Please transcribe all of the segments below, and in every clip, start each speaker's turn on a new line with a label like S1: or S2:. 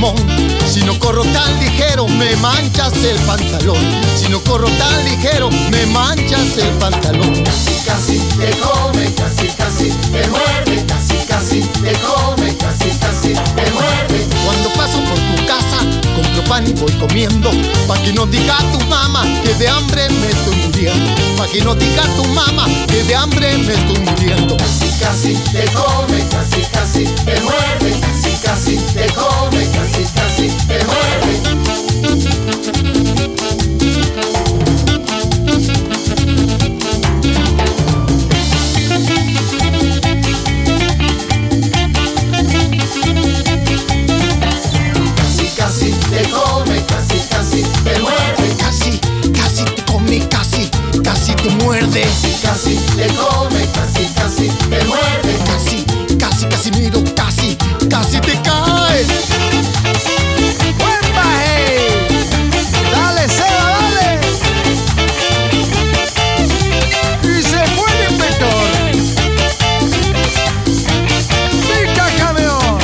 S1: limón. Si no corro tan ligero, me manchas el pantalón. Si no corro tan ligero, me manchas el pantalón.
S2: Casi, casi te come, casi, casi te muerde. Casi, casi te come, casi, casi te muerde.
S1: Cuando paso por tu casa, compro pan y voy comiendo, pa' que no diga tu mamá que de hambre me estoy muriendo. Pa' que no diga tu mamá que de hambre me estoy muriendo.
S2: Casi, casi te come, casi, casi te muerde. Casi, casi te come, casi, casi te muerde. Te come, casi, casi te muerde.
S1: Casi, casi te come, casi, casi te muerde.
S2: Casi te come, casi, casi te muerde.
S1: Casi, casi, casi miro, casi, casi te cae.
S3: ¡Buen baje! ¡Dale, Seba, dale! Y se fue el inspector. ¡Pica, campeón!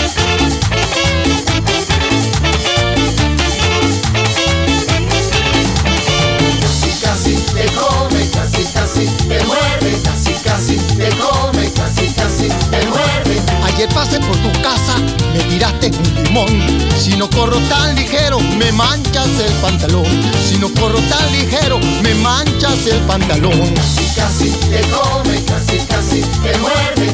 S2: Casi te come, casi, casi te muerde. Casi, casi te come, casi, casi te muerde.
S1: Ayer pasé por tu casa, me tiraste un limón. Si no corro tan ligero, me manchas el pantalón. Si no corro tan ligero, me manchas el pantalón.
S2: Casi te come, casi, casi te muerde.